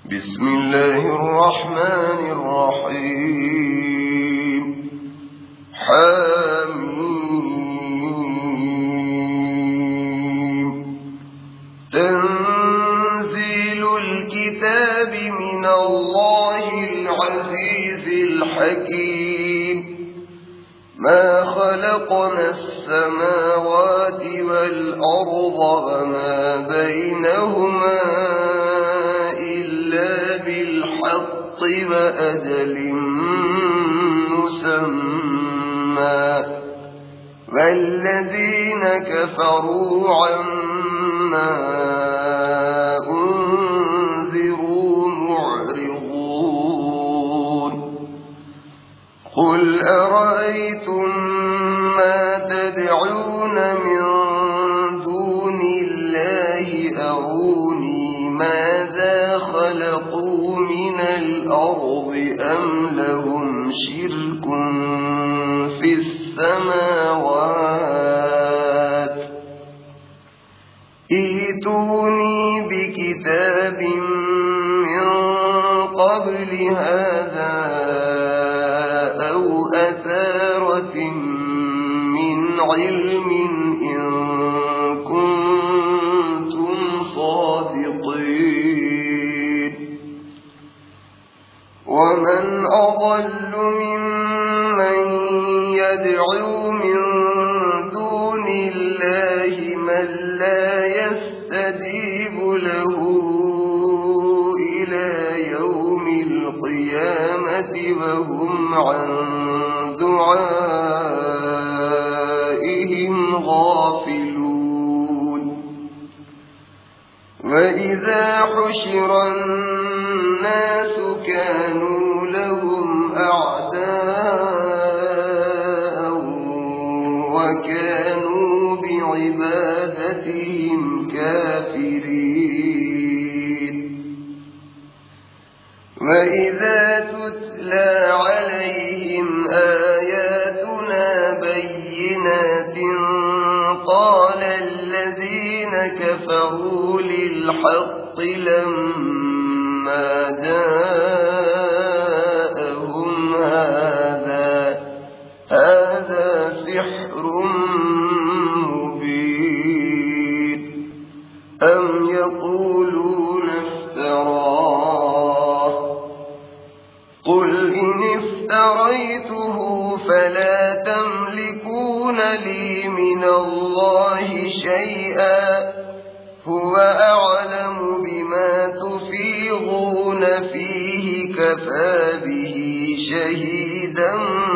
بسم الله الرحمن الرحيم. حميم. تنزيل الكتاب من الله العزيز الحكيم. ما خلقنا السماوات والأرض وما بينهما إلا بالحق وأجل مسمى والذين كفروا عما أنذروا معرضون. قل أرأيتم ما تدعون من دون الله أروني ماذا خلقوا من الأرض أم لهم شرك في السماوات ائتوني بكتاب من قبل هذا أو أثارة من علم إن كنتم صادقين. ومن أضل ممن يدعو من دون الله من لا يستجيب له إلى يوم القيامة وهم عن دعائهم غافلون. وإذا حشر الناس كانوا لهم أعداء وكانوا بعبادتهم كافرين. وإذا تتلى عليهم آياتنا بينات قال الذين كفروا للحق لما جاءهم هذا سحر مبين أم يقولون افتراه قل إن افتريته فلا تملكون لي من الله شيئا هو أعلم بما تفيضون فيه كفى به شهيدا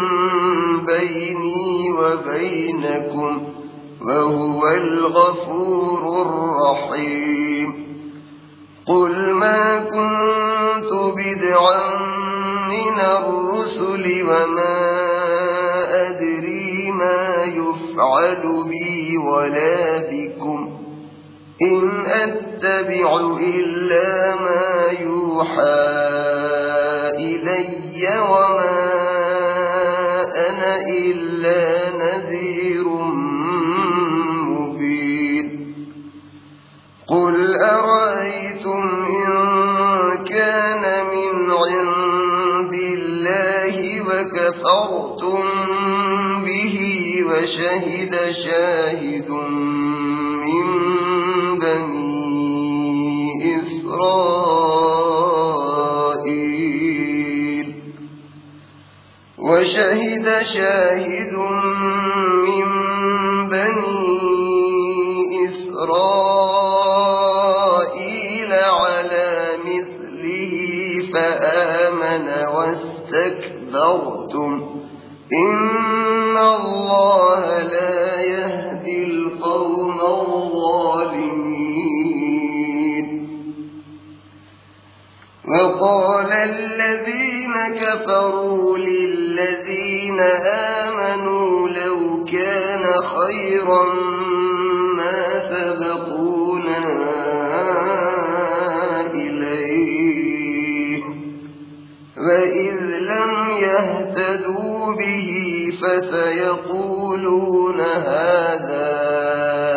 بيني وبينكم وهو الغفور الرحيم. قل ما كنت بدعا من الرسل وما أدري ما يفعل بي ولا بكم إن أتبع إلا ما يوحى إلي وما أنا إلا نذير مبين. قل أرأيتم إن كان من عند الله وكفرتم به وشهد شاهد من بني إسرائيل على مثله فآمن واستكبرتم إن الله لا يهدي القوم الظالمين. وقال الذين كفروا للذين آمنوا لو كان خيرا ما سبقونا إليه وإذ لم يهتدوا به فسيقولون هذا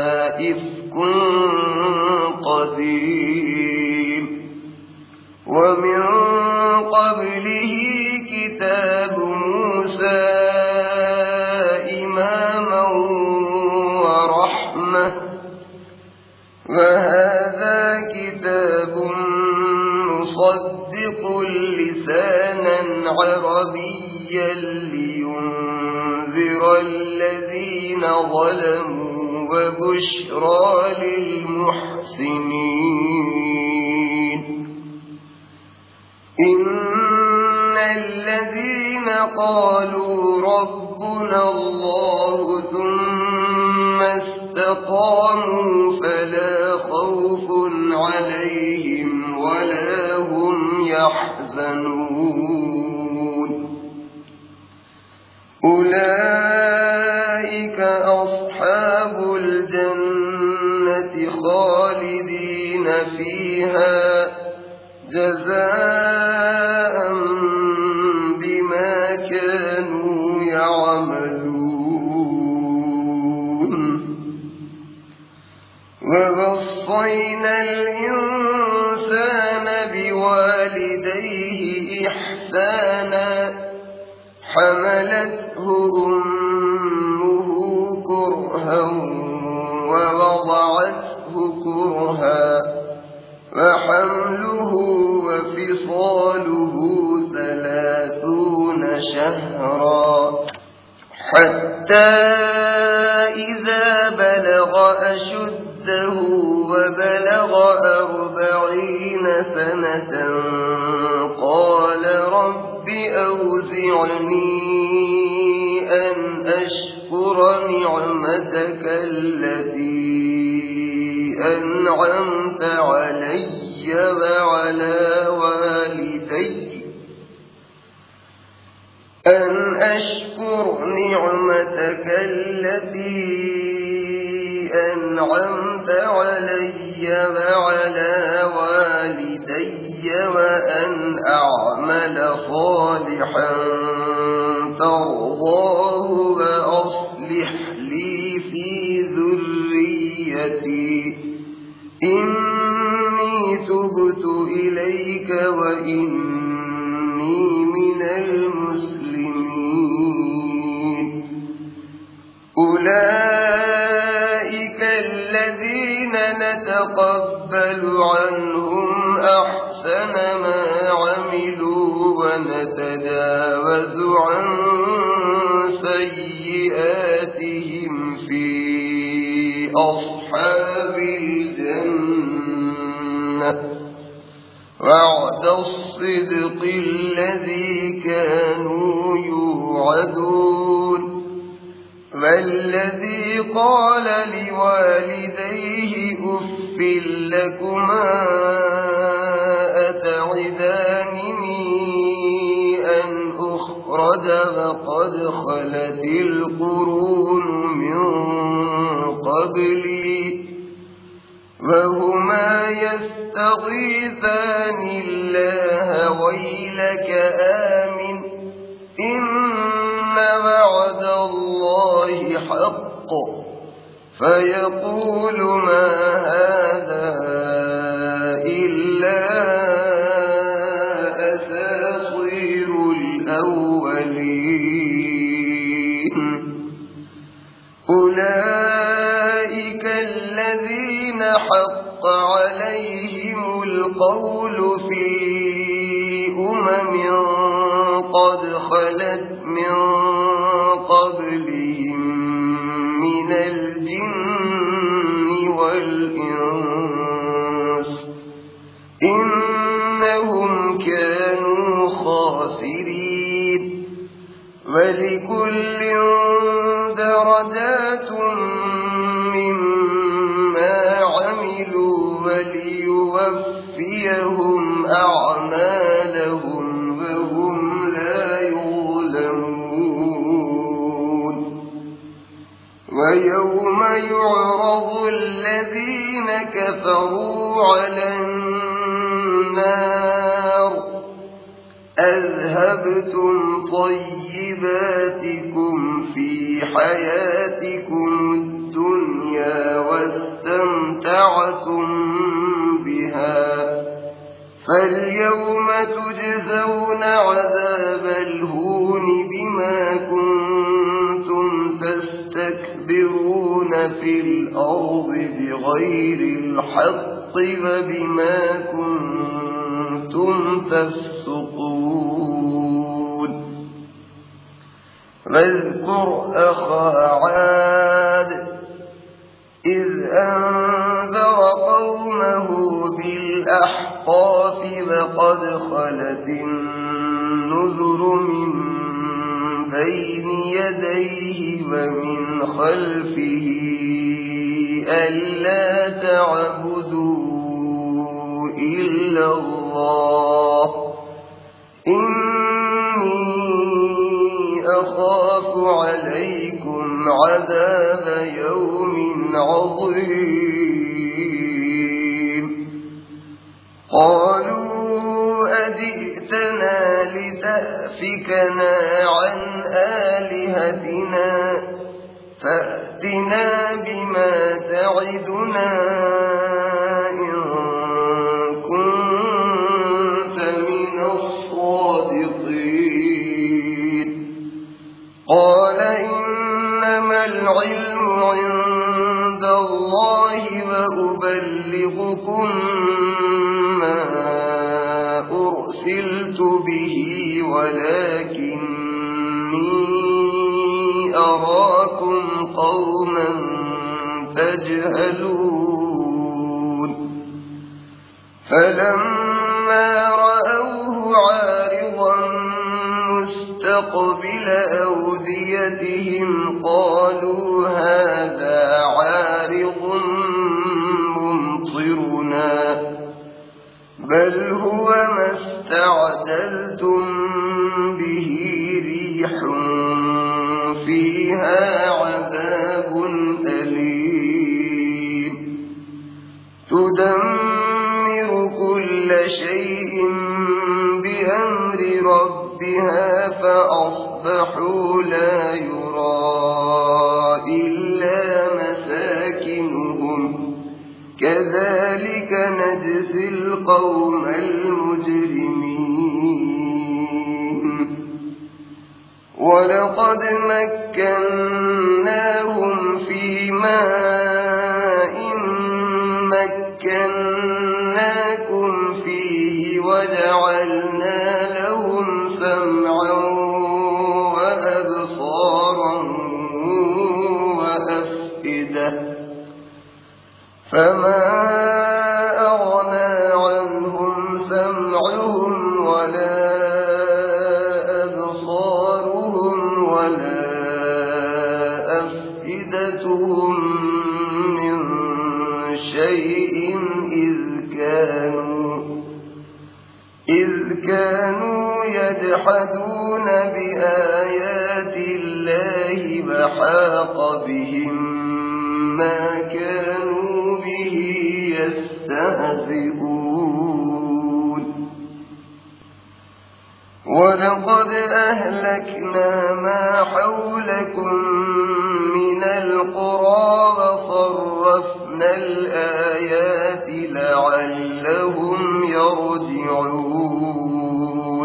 إفك قديم كتاب مصدق لسانا عربيا لينذر الذين ظلموا وبشرى للمحسنين إن الذين قالوا ربنا الله ثم استقاموا فلا خوف عليهم ولا هم يحزنون أولئك أصحاب الجنة خالدين فيها جزاء بما كانوا يعملون ووصينا الإنسان بوالديه إحسانا حملته أمه كرها ووضعته كرها وحمله وفصاله 30 شهرا حتى إذا بلغ أشده وبلغ 40 سنة قال رب أوزعني أن أشكر نعمتك التي أنعمت علي وعلى والدي أن أشكر نعمتك التي أنعمت علي وعلى والدي وأن أعمل صالحا ترضاه وأصلح لي في ذريتي إني تبت إليك وإني من المسلمين أولئك الذين نتقبل عنهم أحسن ما عملوا ونتجاوز عن سيئاتهم في أصحاب الجنة وعد الصدق الذي كانوا يوعدون والذي قال لوالديه أف لكما أتعدانني أن أخرج وقد خلت القرون من قبلي وهما يستغيثان الله ويلك آمن إن وعد الله حق فيقول ما هذا إلا أساطير الأولين أولئك الذين حق عليهم القول في قد خلت من قبلهم من الجن والإنس إنهم كانوا خاسرين ولكل درجات مما عملوا وليوفيهم أعمالهم وهم لا يظلمون ويوم يعرض الذين كفروا على النار أذهبتم طيباتكم في حياتكم الدنيا واستمتعتم بها فاليوم تجزون عذاب الهون بما كنتم تستكبرون في الأرض بغير الحق فيعقب بما كنتم تفسقون واذكر أخا عاد إذ أنذر قومه بالأحقاف وقد خلت النذر من بين يديه ومن خلفه ألا تعبدوا إلا الله إني أخاف عليكم عذاب يوم عظيم قالوا أجئتنا لتأفكنا عن آلهتنا فأتنا بما تعدنا إن كنت من الصادقين قال إنما العلم عند الله وأبلغكم ما أرسلت به ولكني أراكم قوما تجهلون فلما رأوه عارضا مستقبل أوديتهم قالوا هذا عارض ممطرنا بل هو ما استعجلتم به ريح فيها عذاب أليم تدمر كل شيء بأمر ربها فأصبحوا لا يرى إلا مساكنهم كذلك نجزي القوم المجرمين ولقد مكناهم في ماء مكناكم فيه وجعلنا لهم سمعا وأبصارا وأفئدة فما أغنى عنهم سمعهم ولا أبصارهم ولا أفئدتهم من شيء إذ كانوا يجحدون بآيات الله وحاق بهم ما كانوا به يستهزئون ولقد أهلكنا ما حولكم من القرى وصرفنا الآيات لعلهم يرجعون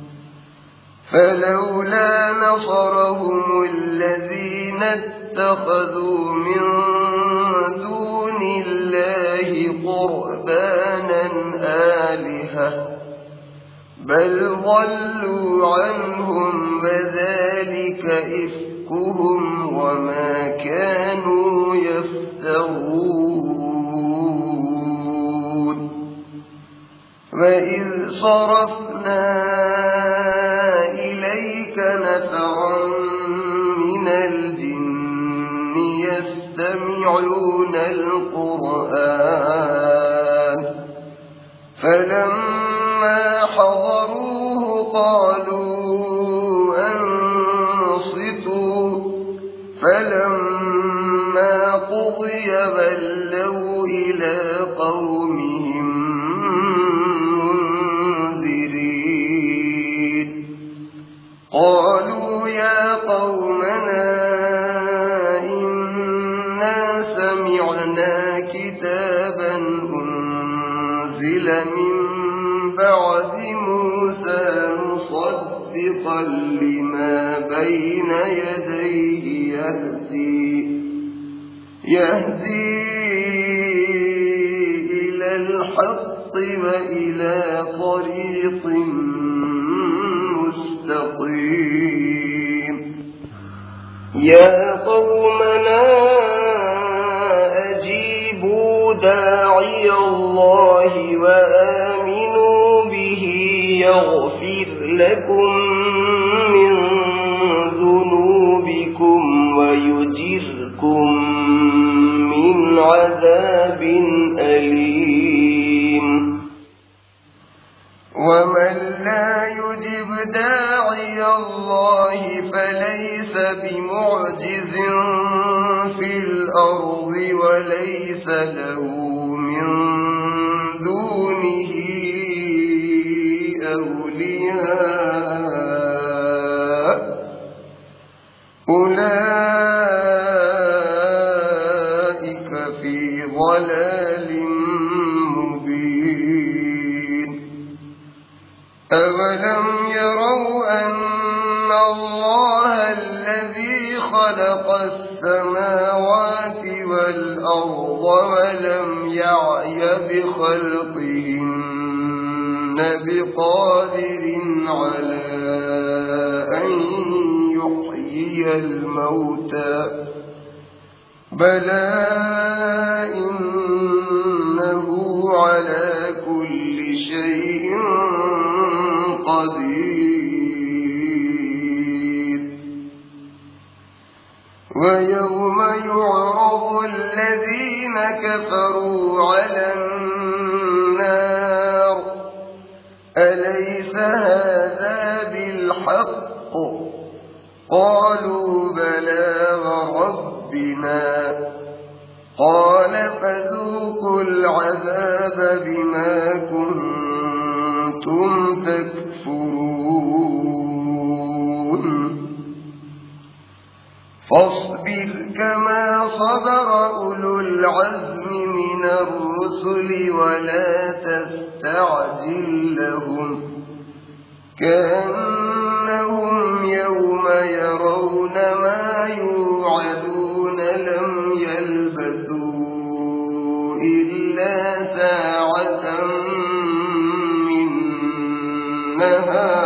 فلولا نصرهم الذين اتخذوا من دون الله قربانا آلهة بل ضلوا عنهم وذلك إفكهم وما كانوا يفترون وإذ صرفنا إليك نفرا من الجن يستمعون القرآن فلما حضروه قالوا أنصتوا فلما قضي ولوا إلى قومهم منذرين قالوا يا قومنا إنا سمعنا كتابا أنزل من بعد موسى مصدقا لما بين يديه يهدي إلى بالحق وإلى طريق مستقيم يا قومنا أجيبوا داعي الله وآمنوا به يغفر لكم من ذنوبكم ويجركم من عذاب أليم ومن لا يجب داعي الله فليس بمعجز في الأرض وليس له من دونه أولياء أولئك في ضلال مبين أولم يروا أن الله الذي خلق السماوات والأرض ولم يعي بخلقهن بقادر على أن يحيي الموتى بلى إنه على كل شيء قدير ويوم يعرض الذين كفروا على النار أليس هذا بالحق قالوا بلى وربنا قال فذوقوا العذاب بما كنتم تكفرون فاصبر كما صبر أولو العزم من الرسل ولا تستعجل لهم كأنهم يوم يرون ما يوعدون لم يلبثوا إلا ساعة من نهار